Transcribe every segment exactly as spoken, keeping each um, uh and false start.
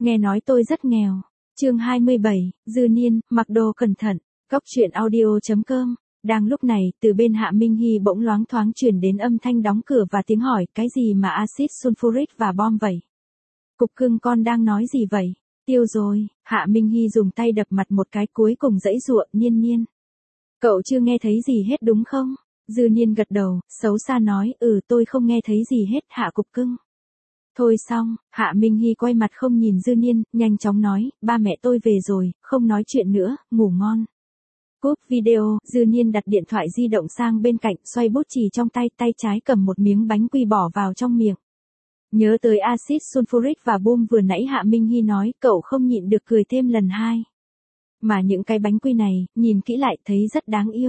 Nghe nói tôi rất nghèo. Chương hai mươi bảy, Dư Niên, mặc đồ cẩn thận. Góc truyện audio chấm com. Đang lúc này, từ bên Hạ Minh Hy bỗng loáng thoáng truyền đến âm thanh đóng cửa và tiếng hỏi, cái gì mà axit sulfuric và bom vậy? Cục cưng con đang nói gì vậy? Tiêu rồi. Hạ Minh Hy dùng tay đập mặt một cái, cuối cùng giãy giụa. Niên Niên, cậu chưa nghe thấy gì hết đúng không? Dư Niên gật đầu, xấu xa nói, ừ tôi không nghe thấy gì hết Hạ cục cưng. Thôi xong, Hạ Minh Hy quay mặt không nhìn Dư Niên, nhanh chóng nói, ba mẹ tôi về rồi, không nói chuyện nữa, ngủ ngon. Cúp video, Dư Niên đặt điện thoại di động sang bên cạnh, xoay bút chì trong tay, tay trái cầm một miếng bánh quy bỏ vào trong miệng. Nhớ tới axit sulfuric và boom vừa nãy Hạ Minh Hy nói, cậu không nhịn được cười thêm lần hai. Mà những cái bánh quy này, nhìn kỹ lại thấy rất đáng yêu.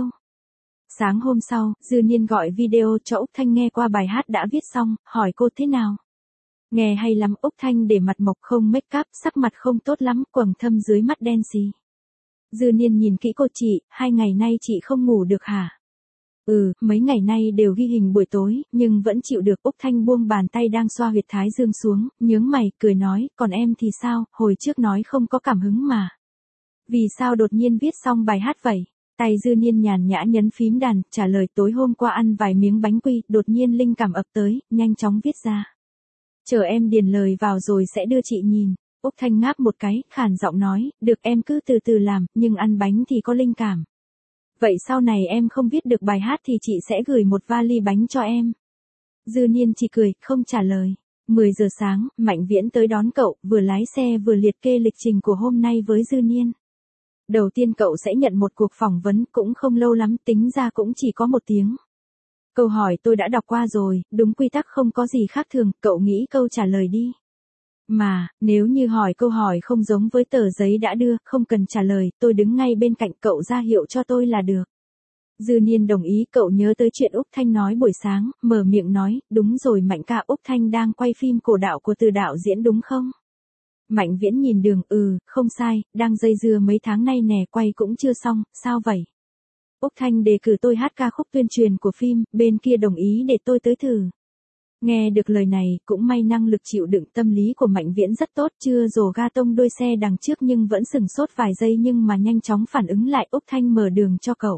Sáng hôm sau, Dư Niên gọi video cho Úc Thanh nghe qua bài hát đã viết xong, hỏi cô thế nào. Nghe hay lắm. Úc Thanh để mặt mộc không make up, sắc mặt không tốt lắm, quầng thâm dưới mắt đen xì. Dư Niên nhìn kỹ cô, chị, hai ngày nay chị không ngủ được hả? Ừ, mấy ngày nay đều ghi hình buổi tối, nhưng vẫn chịu được. Úc Thanh buông bàn tay đang xoa huyệt thái dương xuống, nhướng mày, cười nói, còn em thì sao, hồi trước nói không có cảm hứng mà. Vì sao đột nhiên viết xong bài hát vậy? Tay Dư Niên nhàn nhã nhấn phím đàn, trả lời tối hôm qua ăn vài miếng bánh quy, đột nhiên linh cảm ập tới, nhanh chóng viết ra. Chờ em điền lời vào rồi sẽ đưa chị nhìn. Úc Thanh ngáp một cái, khàn giọng nói, được em cứ từ từ làm, nhưng ăn bánh thì có linh cảm. Vậy sau này em không viết được bài hát thì chị sẽ gửi một vali bánh cho em. Dư Niên chỉ cười, không trả lời. mười giờ sáng, Mạnh Viễn tới đón cậu, vừa lái xe vừa liệt kê lịch trình của hôm nay với Dư Niên. Đầu tiên cậu sẽ nhận một cuộc phỏng vấn, cũng không lâu lắm, tính ra cũng chỉ có một tiếng. Câu hỏi tôi đã đọc qua rồi, đúng quy tắc không có gì khác thường, cậu nghĩ câu trả lời đi. Mà, nếu như hỏi câu hỏi không giống với tờ giấy đã đưa, không cần trả lời, tôi đứng ngay bên cạnh cậu ra hiệu cho tôi là được. Dư Niên đồng ý. Cậu nhớ tới chuyện Úc Thanh nói buổi sáng, mở miệng nói, đúng rồi Mạnh ca, Úc Thanh đang quay phim cổ đạo của Từ đạo diễn đúng không? Mạnh Viễn nhìn đường, ừ, không sai, đang dây dưa mấy tháng nay nè, quay cũng chưa xong, sao vậy? Úc Thanh đề cử tôi hát ca khúc tuyên truyền của phim, bên kia đồng ý để tôi tới thử. Nghe được lời này, cũng may năng lực chịu đựng tâm lý của Mạnh Viễn rất tốt, chưa rồ ga tông đôi xe đằng trước nhưng vẫn sừng sốt vài giây nhưng mà nhanh chóng phản ứng lại. Úc Thanh mở đường cho cậu.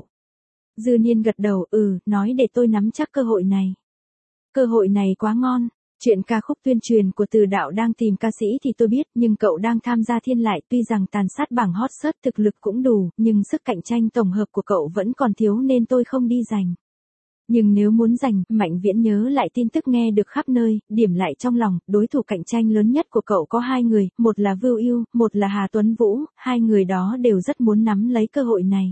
Dư Niên gật đầu, ừ, nói để tôi nắm chắc cơ hội này. Cơ hội này quá ngon. Chuyện ca khúc tuyên truyền của Từ đạo đang tìm ca sĩ thì tôi biết, nhưng cậu đang tham gia Thiên Lại, tuy rằng tàn sát bảng hot search thực lực cũng đủ, nhưng sức cạnh tranh tổng hợp của cậu vẫn còn thiếu nên tôi không đi giành. Nhưng nếu muốn giành, Mạnh Viễn nhớ lại tin tức nghe được khắp nơi, điểm lại trong lòng, đối thủ cạnh tranh lớn nhất của cậu có hai người, một là Vưu Ưu, một là Hà Tuấn Vũ, hai người đó đều rất muốn nắm lấy cơ hội này.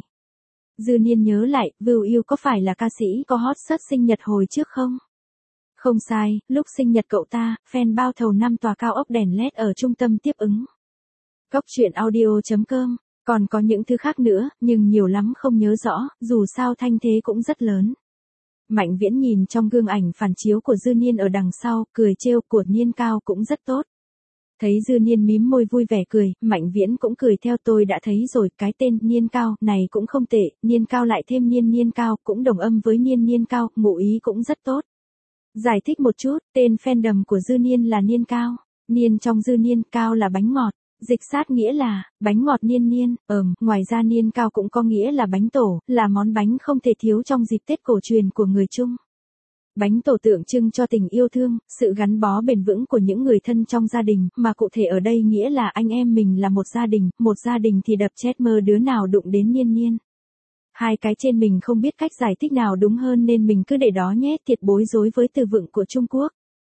Dư Niên nhớ lại, Vưu Ưu có phải là ca sĩ có hot search sinh nhật hồi trước không? Không sai, lúc sinh nhật cậu ta, fan bao thầu năm tòa cao ốc đèn led ở trung tâm tiếp ứng. Góc truyện audio chấm com. Còn có những thứ khác nữa, nhưng nhiều lắm không nhớ rõ, dù sao thanh thế cũng rất lớn. Mạnh Viễn nhìn trong gương ảnh phản chiếu của Dư Niên ở đằng sau, cười trêu, của Niên Cao cũng rất tốt. Thấy Dư Niên mím môi vui vẻ cười, Mạnh Viễn cũng cười theo. Tôi đã thấy rồi, cái tên Niên Cao này cũng không tệ, Niên Cao lại thêm Niên Niên Cao, cũng đồng âm với Niên Niên Cao, ngụ ý cũng rất tốt. Giải thích một chút, tên fandom của Dư Niên là Niên Cao. Niên trong Dư Niên, Cao là bánh ngọt. Dịch sát nghĩa là, bánh ngọt Niên Niên, ờm, ngoài ra Niên Cao cũng có nghĩa là bánh tổ, là món bánh không thể thiếu trong dịp Tết cổ truyền của người Trung. Bánh tổ tượng trưng cho tình yêu thương, sự gắn bó bền vững của những người thân trong gia đình, mà cụ thể ở đây nghĩa là anh em mình là một gia đình, một gia đình thì đập chết mơ đứa nào đụng đến Niên Niên. Hai cái trên mình không biết cách giải thích nào đúng hơn nên mình cứ để đó nhé, thiệt bối rối với từ vựng của Trung Quốc.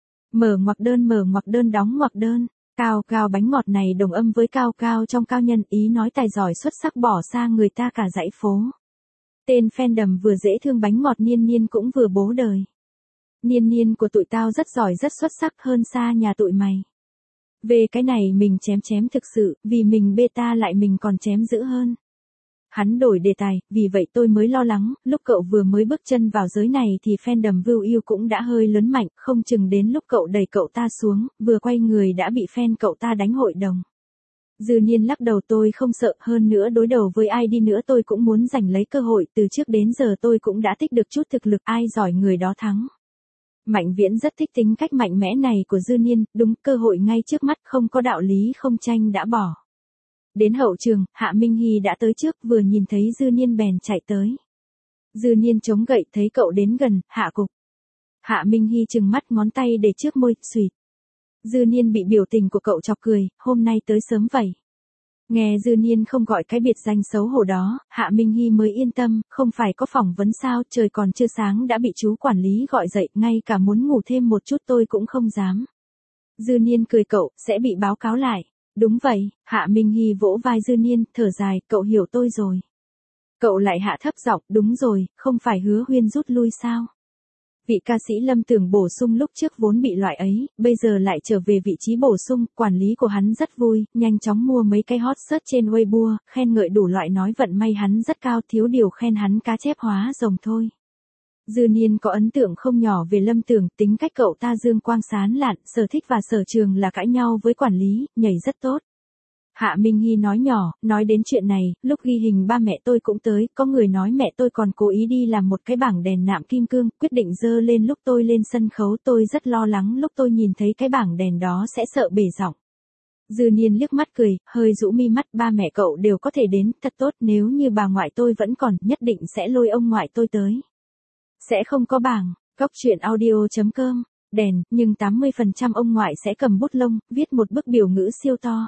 Mở ngoặc đơn mở ngoặc đơn đóng ngoặc đơn. Cao cao bánh ngọt này đồng âm với cao cao trong cao nhân, ý nói tài giỏi xuất sắc bỏ xa người ta cả dãy phố. Tên fandom vừa dễ thương bánh ngọt Niên Niên cũng vừa bố đời. Niên Niên của tụi tao rất giỏi rất xuất sắc hơn xa nhà tụi mày. Về cái này mình chém chém thực sự, vì mình beta lại mình còn chém dữ hơn. Hắn đổi đề tài, vì vậy tôi mới lo lắng, lúc cậu vừa mới bước chân vào giới này thì fandom Vưu Ưu cũng đã hơi lớn mạnh, không chừng đến lúc cậu đẩy cậu ta xuống, vừa quay người đã bị fan cậu ta đánh hội đồng. Dư Niên lắc đầu, tôi không sợ, hơn nữa đối đầu với ai đi nữa tôi cũng muốn giành lấy cơ hội, từ trước đến giờ tôi cũng đã tích được chút thực lực, ai giỏi người đó thắng. Mạnh Viễn rất thích tính cách mạnh mẽ này của Dư Niên, đúng cơ hội ngay trước mắt không có đạo lý không tranh đã bỏ. Đến hậu trường, Hạ Minh Hy đã tới trước vừa nhìn thấy Dư Niên bèn chạy tới. Dư Niên chống gậy thấy cậu đến gần, hạ cục. Hạ Minh Hy trừng mắt ngón tay để trước môi, xùyt. Dư Niên bị biểu tình của cậu chọc cười, hôm nay tới sớm vậy. Nghe Dư Niên không gọi cái biệt danh xấu hổ đó, Hạ Minh Hy mới yên tâm, không phải có phỏng vấn sao, trời còn chưa sáng đã bị chú quản lý gọi dậy, ngay cả muốn ngủ thêm một chút tôi cũng không dám. Dư Niên cười cậu, sẽ bị báo cáo lại. Đúng vậy, Hạ Minh Hy vỗ vai Dư Niên, thở dài, cậu hiểu tôi rồi. Cậu lại hạ thấp giọng, đúng rồi, không phải Hứa Huyên rút lui sao? Vị ca sĩ Lâm Tường bổ sung lúc trước vốn bị loại ấy, bây giờ lại trở về vị trí bổ sung, quản lý của hắn rất vui, nhanh chóng mua mấy cái hot search trên Weibo, khen ngợi đủ loại nói vận may hắn rất cao, thiếu điều khen hắn cá chép hóa rồng thôi. Dư Niên có ấn tượng không nhỏ về Lâm Tường, tính cách cậu ta dương quang sán lạn, sở thích và sở trường là cãi nhau với quản lý, nhảy rất tốt. Hạ Minh Hy nói nhỏ, nói đến chuyện này, lúc ghi hình ba mẹ tôi cũng tới, có người nói mẹ tôi còn cố ý đi làm một cái bảng đèn nạm kim cương, quyết định dơ lên lúc tôi lên sân khấu, tôi rất lo lắng lúc tôi nhìn thấy cái bảng đèn đó sẽ sợ bể giọng. Dư Niên liếc mắt cười, hơi rũ mi mắt, ba mẹ cậu đều có thể đến, thật tốt, nếu như bà ngoại tôi vẫn còn, nhất định sẽ lôi ông ngoại tôi tới. Sẽ không có bảng, góc truyện audio chấm com, đèn, nhưng tám mươi phần trăm ông ngoại sẽ cầm bút lông, viết một bức biểu ngữ siêu to.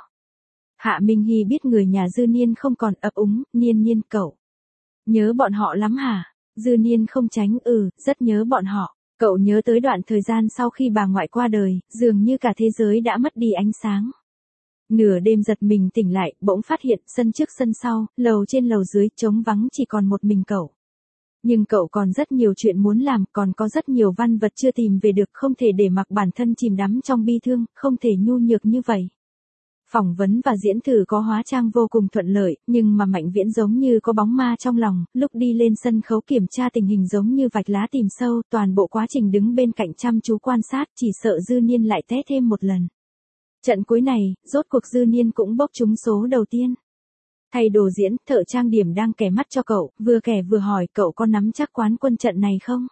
Hạ Minh Hy biết người nhà Dư Niên không còn, ấp úng, Niên Niên cậu. Nhớ bọn họ lắm hả? Dư Niên không tránh, ừ, rất nhớ bọn họ. Cậu nhớ tới đoạn thời gian sau khi bà ngoại qua đời, dường như cả thế giới đã mất đi ánh sáng. Nửa đêm giật mình tỉnh lại, bỗng phát hiện sân trước sân sau, lầu trên lầu dưới, trống vắng chỉ còn một mình cậu. Nhưng cậu còn rất nhiều chuyện muốn làm, còn có rất nhiều văn vật chưa tìm về được, không thể để mặc bản thân chìm đắm trong bi thương, không thể nhu nhược như vậy. Phỏng vấn và diễn thử có hóa trang vô cùng thuận lợi, nhưng mà Mạnh Viễn giống như có bóng ma trong lòng, lúc đi lên sân khấu kiểm tra tình hình giống như vạch lá tìm sâu, toàn bộ quá trình đứng bên cạnh chăm chú quan sát, chỉ sợ Dư Niên lại té thêm một lần. Trận cuối này, rốt cuộc Dư Niên cũng bốc trúng số đầu tiên. Thay đồ diễn, thợ trang điểm đang kẻ mắt cho cậu, vừa kẻ vừa hỏi cậu có nắm chắc quán quân trận này không?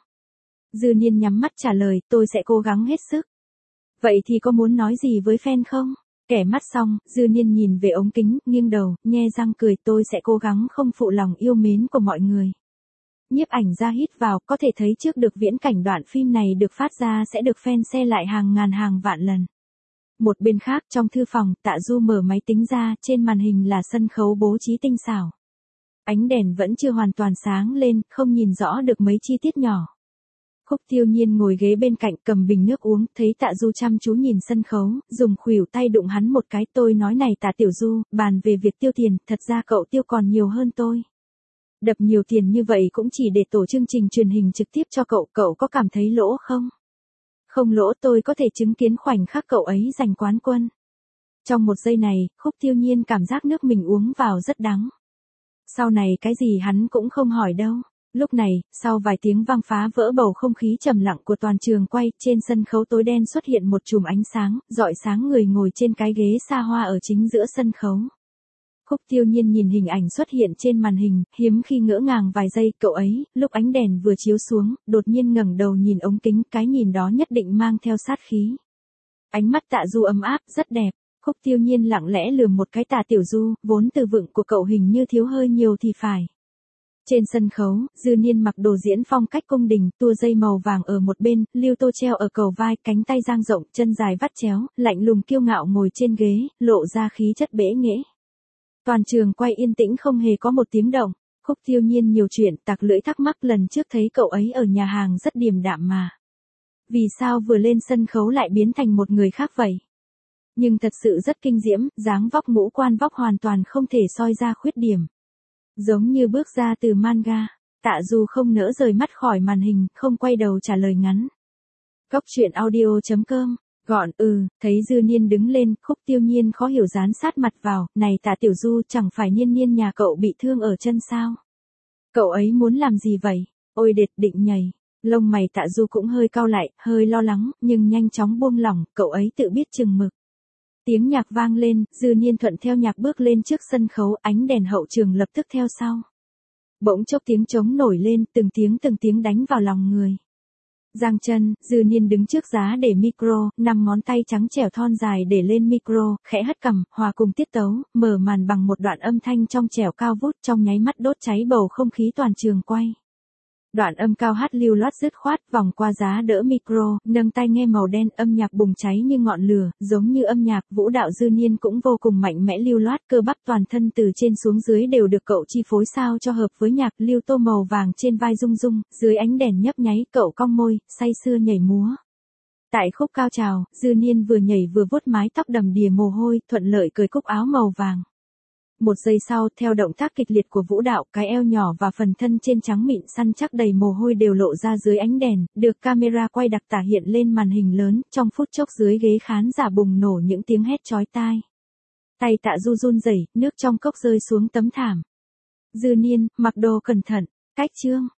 Dư Niên nhắm mắt trả lời, tôi sẽ cố gắng hết sức. Vậy thì có muốn nói gì với fan không? Kẻ mắt xong, Dư Niên nhìn về ống kính, nghiêng đầu, nhe răng cười, tôi sẽ cố gắng không phụ lòng yêu mến của mọi người. Nhiếp ảnh ra hít vào, có thể thấy trước được viễn cảnh đoạn phim này được phát ra sẽ được fan share lại hàng ngàn hàng vạn lần. Một bên khác trong thư phòng, Tạ Du mở máy tính ra, trên màn hình là sân khấu bố trí tinh xảo. Ánh đèn vẫn chưa hoàn toàn sáng lên, không nhìn rõ được mấy chi tiết nhỏ. Khúc Tiêu Nhiên ngồi ghế bên cạnh cầm bình nước uống, thấy Tạ Du chăm chú nhìn sân khấu, dùng khuỷu tay đụng hắn một cái, tôi nói này Tạ Tiểu Du, bàn về việc tiêu tiền, thật ra cậu tiêu còn nhiều hơn tôi. Đập nhiều tiền như vậy cũng chỉ để tổ chương trình truyền hình trực tiếp cho cậu, cậu có cảm thấy lỗ không? Không lỗ, tôi có thể chứng kiến khoảnh khắc cậu ấy giành quán quân. Trong một giây này, Khúc Tiêu Nhiên cảm giác nước mình uống vào rất đắng. Sau này cái gì hắn cũng không hỏi đâu. Lúc này, sau vài tiếng vang phá vỡ bầu không khí trầm lặng của toàn trường quay, trên sân khấu tối đen xuất hiện một chùm ánh sáng, rọi sáng người ngồi trên cái ghế xa hoa ở chính giữa sân khấu. Khúc Tiêu Nhiên nhìn hình ảnh xuất hiện trên màn hình, hiếm khi ngỡ ngàng vài giây, cậu ấy, lúc ánh đèn vừa chiếu xuống, đột nhiên ngẩng đầu nhìn ống kính, cái nhìn đó nhất định mang theo sát khí. Ánh mắt Tạ Du ấm áp, rất đẹp. Khúc Tiêu Nhiên lặng lẽ lườm một cái Tạ Tiểu Du, vốn từ vựng của cậu hình như thiếu hơi nhiều thì phải. Trên sân khấu, Dư Niên mặc đồ diễn phong cách cung đình, tua dây màu vàng ở một bên, lưu tô treo ở cầu vai, cánh tay dang rộng, chân dài vắt chéo, lạnh lùng kiêu ngạo ngồi trên ghế, lộ ra khí chất bẽ nghễ. Toàn trường quay yên tĩnh không hề có một tiếng động. Khúc Tiêu Nhiên nhiều chuyện, tặc lưỡi thắc mắc, lần trước thấy cậu ấy ở nhà hàng rất điềm đạm mà. Vì sao vừa lên sân khấu lại biến thành một người khác vậy? Nhưng thật sự rất kinh diễm, dáng vóc ngũ quan vóc hoàn toàn không thể soi ra khuyết điểm. Giống như bước ra từ manga. Tạ Du không nỡ rời mắt khỏi màn hình, không quay đầu trả lời ngắn. Góc truyện audio chấm com, gọn, ừ, thấy Dư Niên đứng lên, Khúc Tiêu Nhiên khó hiểu dán sát mặt vào, này Tạ Tiểu Du, chẳng phải Niên Niên nhà cậu bị thương ở chân sao? Cậu ấy muốn làm gì vậy? Ôi đệt, định nhảy. Lông mày Tạ Du cũng hơi cau lại, hơi lo lắng, nhưng nhanh chóng buông lỏng, cậu ấy tự biết chừng mực. Tiếng nhạc vang lên, Dư Niên thuận theo nhạc bước lên trước sân khấu, ánh đèn hậu trường lập tức theo sau. Bỗng chốc tiếng trống nổi lên, từng tiếng từng tiếng đánh vào lòng người. Giang chân, Dư Niên đứng trước giá để micro, năm ngón tay trắng trẻo thon dài để lên micro, khẽ hất cằm, hòa cùng tiết tấu, mở màn bằng một đoạn âm thanh trong trẻo cao vút trong nháy mắt đốt cháy bầu không khí toàn trường quay. Đoạn âm cao hát lưu loát dứt khoát vòng qua giá đỡ micro, nâng tai nghe màu đen, âm nhạc bùng cháy như ngọn lửa, giống như âm nhạc, vũ đạo Dư Niên cũng vô cùng mạnh mẽ lưu loát, cơ bắp toàn thân từ trên xuống dưới đều được cậu chi phối sao cho hợp với nhạc, lưu tô màu vàng trên vai rung rung, dưới ánh đèn nhấp nháy, cậu cong môi, say sưa nhảy múa. Tại khúc cao trào, Dư Niên vừa nhảy vừa vuốt mái tóc đầm đìa mồ hôi, thuận lợi cởi cúc áo màu vàng. Một giây sau, theo động tác kịch liệt của vũ đạo, cái eo nhỏ và phần thân trên trắng mịn săn chắc đầy mồ hôi đều lộ ra dưới ánh đèn, được camera quay đặc tả hiện lên màn hình lớn, trong phút chốc dưới ghế khán giả bùng nổ những tiếng hét chói tai. Tay Tạ Du run rẩy, nước trong cốc rơi xuống tấm thảm. Dư Niên, mặc đồ cẩn thận, cách chương.